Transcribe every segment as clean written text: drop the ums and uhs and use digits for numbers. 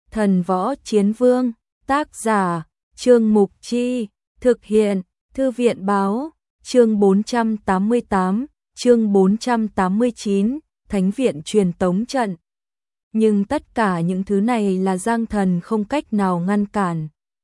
Thần Võ Chiến Vương, tác giả, Trương Mục Chi, thực hiện, Thư viện Báo, chương 488, chương 489, Thánh viện truyền tống trận. Nhưng tất cả những thứ này là Giang Thần không cách nào ngăn cản.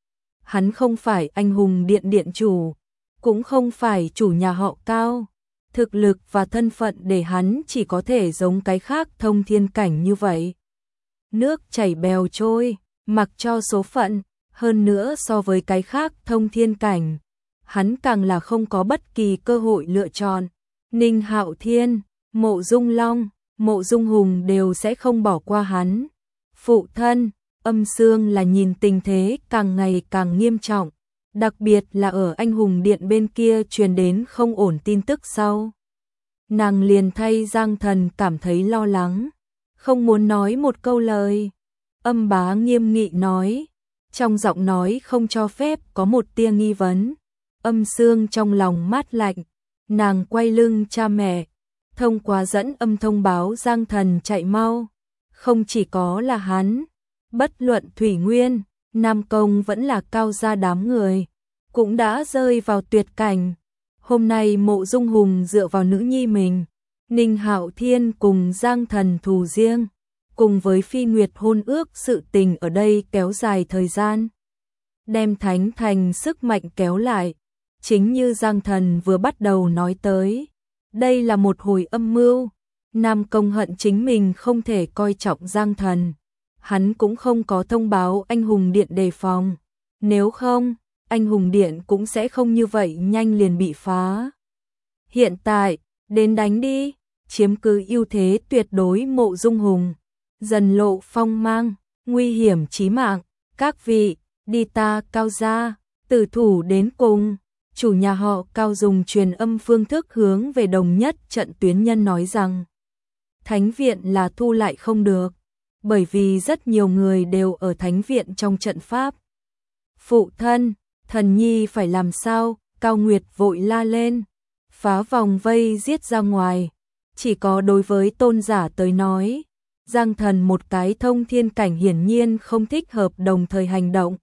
Hắn không phải anh hùng điện điện chủ, cũng không phải chủ nhà họ Cao. Thực lực và thân phận để hắn chỉ có thể giống cái khác thông thiên cảnh như vậy. Nước chảy bèo trôi, mặc cho số phận, hơn nữa so với cái khác thông thiên cảnh, hắn càng là không có bất kỳ cơ hội lựa chọn. Ninh Hạo Thiên, Mộ Dung Long, Mộ Dung Hùng đều sẽ không bỏ qua hắn. Phụ thân, Âm Sương là nhìn tình thế càng ngày càng nghiêm trọng, đặc biệt là ở anh hùng điện bên kia truyền đến không ổn tin tức sau. Nàng liền thay Giang Thần cảm thấy lo lắng, không muốn nói một câu lời. Âm Bá nghiêm nghị nói, trong giọng nói không cho phép có một tia nghi vấn. Âm Sương trong lòng mát lạnh, nàng quay lưng cha mẹ, thông qua dẫn âm thông báo Giang Thần chạy mau. Không chỉ có là hắn, bất luận Thủy Nguyên, Nam Công vẫn là Cao gia đám người, cũng đã rơi vào tuyệt cảnh. Hôm nay Mộ Dung Hùng dựa vào nữ nhi mình, Ninh Hạo Thiên cùng Giang Thần thù riêng, cùng với Phi Nguyệt hôn ước sự tình ở đây kéo dài thời gian, đem Thánh Thành sức mạnh kéo lại. Chính như Giang Thần vừa bắt đầu nói tới, đây là một hồi âm mưu. Nam Công hận chính mình không thể coi trọng Giang Thần, hắn cũng không có thông báo anh hùng điện đề phòng, nếu không, anh hùng điện cũng sẽ không như vậy nhanh liền bị phá. Hiện tại, đến đánh đi, chiếm cứ ưu thế tuyệt đối. Mộ Dung Hùng dần lộ phong mang, nguy hiểm chí mạng. Các vị, đi ta Cao gia, tử thủ đến cùng. Chủ nhà họ Cao dùng truyền âm phương thức hướng về đồng nhất trận tuyến nhân nói rằng, Thánh viện là thu lại không được, bởi vì rất nhiều người đều ở Thánh viện trong trận pháp. Phụ thân, thần nhi phải làm sao? Cao Nguyệt vội la lên, phá vòng vây giết ra ngoài. Chỉ có đối với tôn giả tới nói, Giang Thần một cái thông thiên cảnh hiển nhiên không thích hợp đồng thời hành động.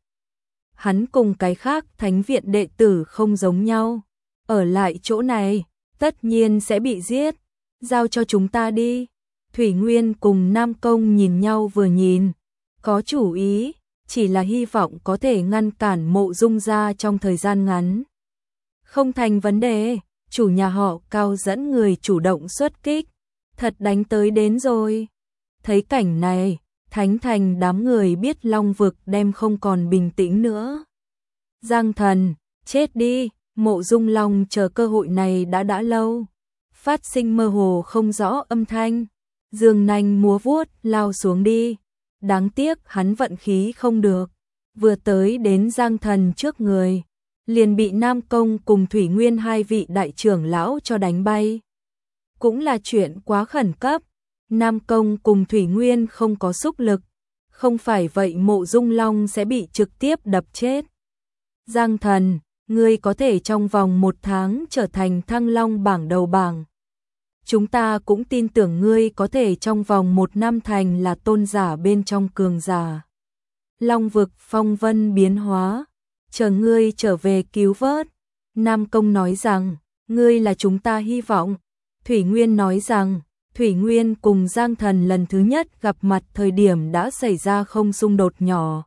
Hắn cùng cái khác Thánh viện đệ tử không giống nhau, ở lại chỗ này, tất nhiên sẽ bị giết. Giao cho chúng ta đi. Thủy Nguyên cùng Nam Công nhìn nhau vừa nhìn, có chủ ý, chỉ là hy vọng có thể ngăn cản Mộ Dung gia trong thời gian ngắn. Không thành vấn đề, chủ nhà họ Cao dẫn người chủ động xuất kích, thật đánh tới đến rồi. Thấy cảnh này, Thánh Thành đám người biết Long vực đem không còn bình tĩnh nữa. Giang Thần, chết đi. Mộ Dung Long chờ cơ hội này đã lâu, phát sinh mơ hồ không rõ âm thanh, dương nanh múa vuốt lao xuống đi. Đáng tiếc hắn vận khí không được, vừa tới đến Giang Thần trước người, liền bị Nam Công cùng Thủy Nguyên hai vị đại trưởng lão cho đánh bay. Cũng là chuyện quá khẩn cấp, Nam Công cùng Thủy Nguyên không có xúc lực, không phải vậy Mộ Dung Long sẽ bị trực tiếp đập chết. Giang Thần, ngươi có thể trong vòng 1 tháng trở thành Thăng Long bảng đầu bảng. Chúng ta cũng tin tưởng ngươi có thể trong vòng 1 năm thành là tôn giả bên trong cường giả. Long vực phong vân biến hóa, chờ ngươi trở về cứu vớt. Nam Công nói rằng, ngươi là chúng ta hy vọng. Thủy Nguyên nói rằng, Thủy Nguyên cùng Giang Thần lần thứ nhất gặp mặt thời điểm đã xảy ra không xung đột nhỏ.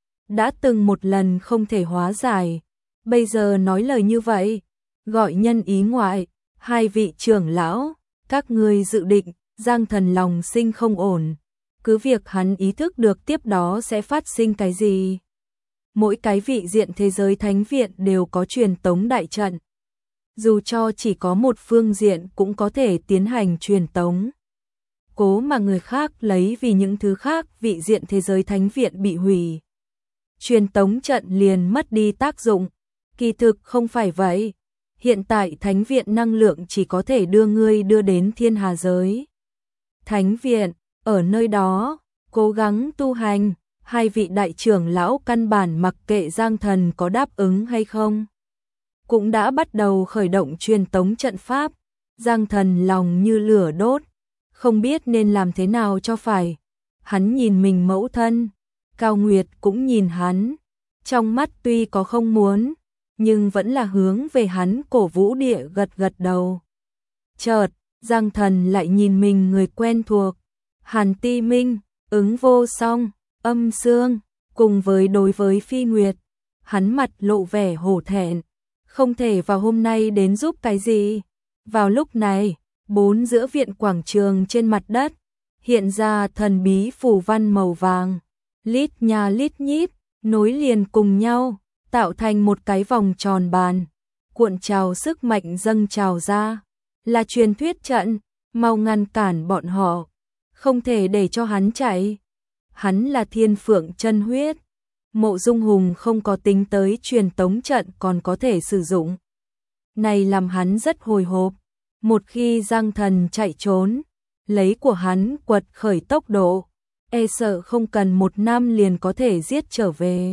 Đã từng một lần không thể hóa giải, bây giờ nói lời như vậy, gọi nhân ý ngoại. Hai vị trưởng lão, các ngươi dự định. Giang Thần lòng sinh không ổn, cứ việc hắn ý thức được tiếp đó sẽ phát sinh cái gì. Mỗi cái vị diện thế giới thánh viện đều có truyền tống đại trận, dù cho chỉ có một phương diện cũng có thể tiến hành truyền tống. Cố mà người khác lấy vì những thứ khác vị diện thế giới thánh viện bị hủy, truyền tống trận liền mất đi tác dụng. Kỳ thực không phải vậy, hiện tại thánh viện năng lượng chỉ có thể đưa ngươi đưa đến thiên hà giới. Thánh viện, ở nơi đó, cố gắng tu hành. Hai vị đại trưởng lão căn bản mặc kệ Giang Thần có đáp ứng hay không, cũng đã bắt đầu khởi động truyền tống trận pháp. Giang Thần lòng như lửa đốt, không biết nên làm thế nào cho phải. Hắn nhìn mình mẫu thân, Cao Nguyệt cũng nhìn hắn, trong mắt tuy có không muốn, nhưng vẫn là hướng về hắn cổ vũ địa gật gật đầu. Chợt, Giang Thần lại nhìn mình người quen thuộc, Hàn Ti Minh, Ứng Vô Song, Âm Sương, cùng với đối với Phi Nguyệt, hắn mặt lộ vẻ hổ thẹn, không thể vào hôm nay đến giúp cái gì. Vào lúc này, bốn giữa viện quảng trường trên mặt đất, hiện ra thần bí phù văn màu vàng, lít nha lít nhít, nối liền cùng nhau, tạo thành một cái vòng tròn bàn, cuộn trào sức mạnh dâng trào ra, là truyền thuyết trận, mau ngăn cản bọn họ, không thể để cho hắn chạy. Hắn là thiên phượng chân huyết, Mộ Dung Hùng không có tính tới truyền tống trận còn có thể sử dụng. Này làm hắn rất hồi hộp, một khi Giang Thần chạy trốn, lấy của hắn quật khởi tốc độ, e sợ không cần 1 năm liền có thể giết trở về.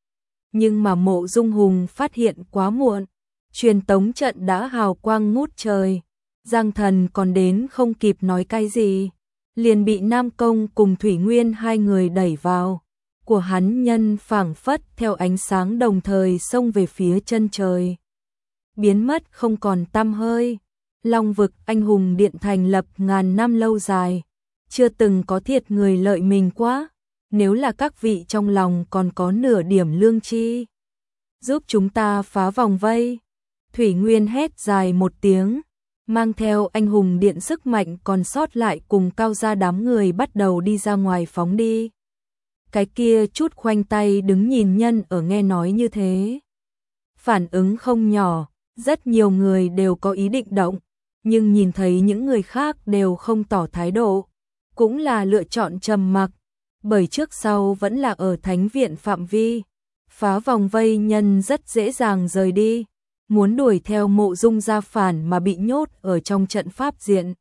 Nhưng mà Mộ Dung Hùng phát hiện quá muộn, truyền tống trận đã hào quang ngút trời, Giang Thần còn đến không kịp nói cái gì, liền bị Nam Công cùng Thủy Nguyên hai người đẩy vào, của hắn nhân phảng phất theo ánh sáng đồng thời xông về phía chân trời, biến mất không còn tăm hơi. Long vực anh hùng điện thành lập ngàn năm lâu dài, chưa từng có thiệt người lợi mình quá, nếu là các vị trong lòng còn có nửa điểm lương tri, giúp chúng ta phá vòng vây. Thủy Nguyên hét dài một tiếng, mang theo anh hùng điện sức mạnh còn sót lại cùng Cao gia đám người bắt đầu đi ra ngoài phóng đi. Cái kia chút khoanh tay đứng nhìn nhân ở nghe nói như thế, phản ứng không nhỏ, rất nhiều người đều có ý định động, nhưng nhìn thấy những người khác đều không tỏ thái độ, cũng là lựa chọn trầm mặc, bởi trước sau vẫn là ở thánh viện phạm vi, phá vòng vây nhân rất dễ dàng rời đi, muốn đuổi theo Mộ Dung gia phản mà bị nhốt ở trong trận pháp diện.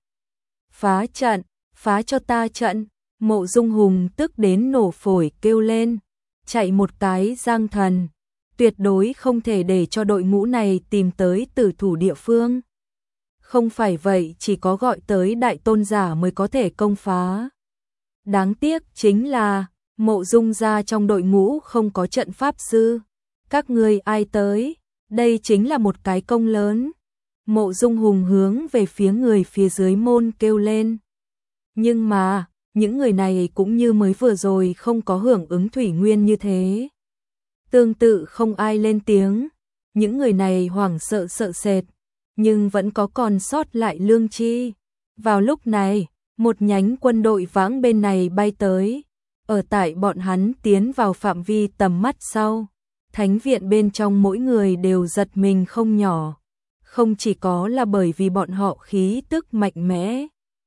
Phá trận, phá cho ta trận, Mộ Dung Hùng tức đến nổ phổi kêu lên, chạy một cái Giang Thần, tuyệt đối không thể để cho đội ngũ này tìm tới tử thủ địa phương. Không phải vậy chỉ có gọi tới đại tôn giả mới có thể công phá. Đáng tiếc chính là Mộ Dung gia trong đội ngũ không có trận pháp sư. Các ngươi ai tới? Đây chính là một cái công lớn. Mộ Dung Hùng hướng về phía người phía dưới môn kêu lên. Nhưng mà, những người này cũng như mới vừa rồi không có hưởng ứng Thủy Nguyên như thế. Tương tự không ai lên tiếng. Những người này hoảng sợ sợ sệt, nhưng vẫn có còn sót lại lương tri. Vào lúc này, một nhánh quân đội vãng bên này bay tới, ở tại bọn hắn tiến vào phạm vi tầm mắt sau, thánh viện bên trong mỗi người đều giật mình không nhỏ, không chỉ có là bởi vì bọn họ khí tức mạnh mẽ,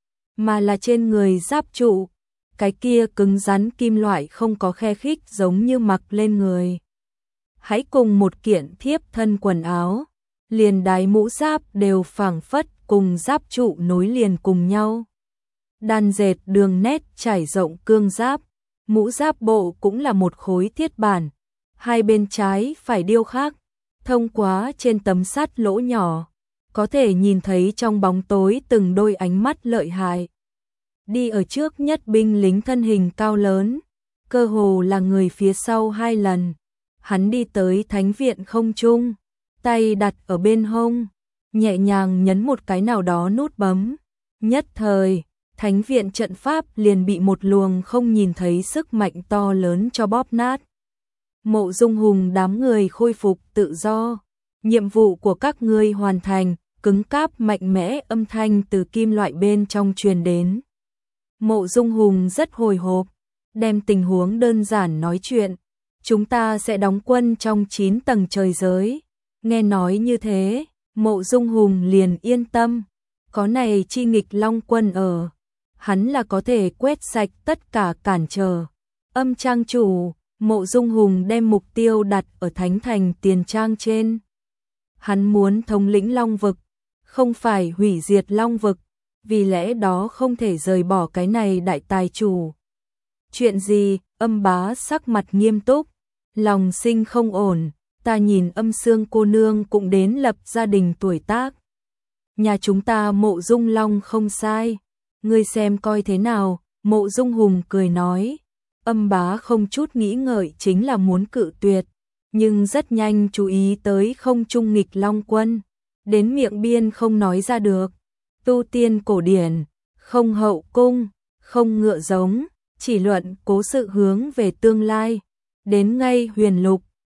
mà là trên người giáp trụ, cái kia cứng rắn kim loại không có khe khích giống như mặc lên người. Hãy cùng một kiện thiếp thân quần áo, liền đái mũ giáp đều phảng phất cùng giáp trụ nối liền cùng nhau. Đan dệt đường nét trải rộng cương giáp, mũ giáp bộ cũng là một khối thiết bản, hai bên trái phải điêu khắc, thông qua trên tấm sắt lỗ nhỏ, có thể nhìn thấy trong bóng tối từng đôi ánh mắt lợi hại. Đi ở trước nhất binh lính thân hình cao lớn, cơ hồ là người phía sau 2 lần. Hắn đi tới thánh viện không trung, tay đặt ở bên hông, nhẹ nhàng nhấn một cái nào đó nút bấm. Nhất thời, thánh viện trận pháp liền bị một luồng không nhìn thấy sức mạnh to lớn cho bóp nát. Mộ Dung Hùng đám người khôi phục tự do. Nhiệm vụ của các ngươi hoàn thành, cứng cáp mạnh mẽ âm thanh từ kim loại bên trong truyền đến. Mộ Dung Hùng rất hồi hộp, đem tình huống đơn giản nói chuyện. Chúng ta sẽ đóng quân trong 9 tầng trời giới. Nghe nói như thế, Mộ Dung Hùng liền yên tâm. Có này chi nghịch long quân ở, hắn là có thể quét sạch tất cả cản trở. Âm trang chủ, Mộ Dung Hùng đem mục tiêu đặt ở thánh thành tiền trang trên. Hắn muốn thống lĩnh long vực, không phải hủy diệt long vực, vì lẽ đó không thể rời bỏ cái này đại tài chủ. Chuyện gì? Âm bá sắc mặt nghiêm túc, lòng sinh không ổn, ta nhìn Âm Sương cô nương cũng đến lập gia đình tuổi tác. Nhà chúng ta Mộ Dung Long không sai, ngươi xem coi thế nào. Mộ Dung Hùng cười nói, Âm Bá không chút nghĩ ngợi chính là muốn cự tuyệt, nhưng rất nhanh chú ý tới không trung nghịch long quân, đến miệng biên không nói ra được. Tu tiên cổ điển, không hậu cung, không ngựa giống, chỉ luận cố sự hướng về tương lai. Đến ngay huyền lục,